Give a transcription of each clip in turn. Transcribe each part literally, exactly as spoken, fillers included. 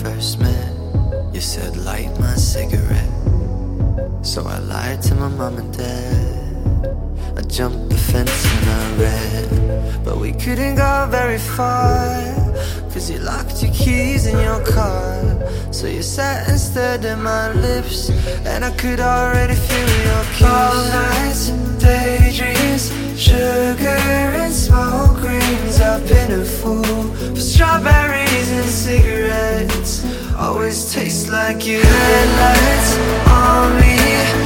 first met, you said light my cigarette. So I lied to my mom and dad. I jumped the fence and I ran, but we couldn't go very far, cause you locked your keys in your car. So you sat and stared at my lips, and I could already feel your kiss. All nights, daydreams, sugar and smoke rings. I've been a fool for strawberries and cigarettes. Always taste like you. Headlights on me,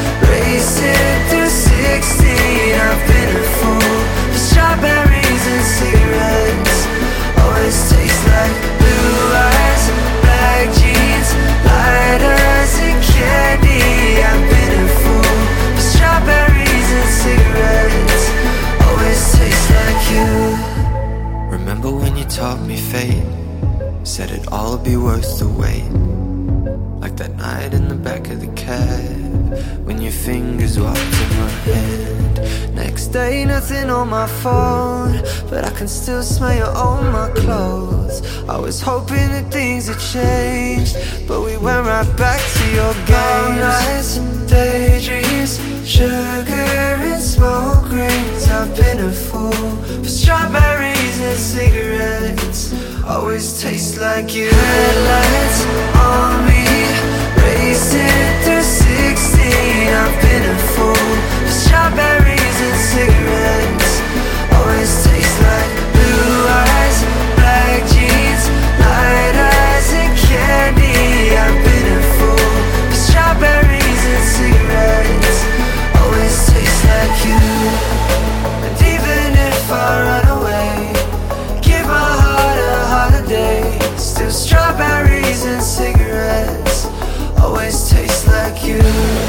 racing through sixteen. I've been a fool for strawberries and cigarettes. Always taste like blue eyes, black jeans, lighters and candy. I've been a fool for strawberries and cigarettes. Always taste like you. Remember when you taught me fate? Said it'd all be worth the wait. Like that night in the back of the cab, when your fingers walked in my hand. Next day, nothing on my phone, but I can still smell you on my clothes. I was hoping that things had changed, but we went right back to your games. All nights, daydreams, sugar and smoke rings. I've been a fool for strawberries and cigarettes. Always taste like you. Headlights on me, racing through sixteen. I've been a fool for strawberries and cigarettes. Always taste like blue eyes, black jeans, lighters and candy. I've been a fool for strawberries and cigarettes. Always taste like you. And even if I run away, give my heart a holiday. Still strawberries and cigarettes. Always taste like you.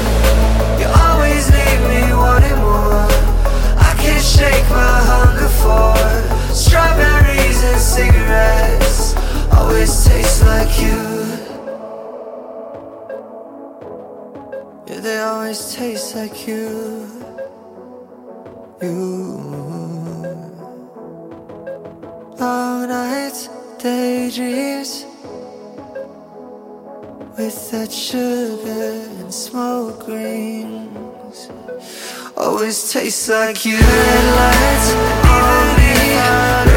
You always leave me wanting more. I can't shake my hunger for strawberries and cigarettes. Always taste like you. Yeah, they always taste like you. You. Long nights, daydreams, with that sugar and smoke rings. Always tastes like you. Headlights on me,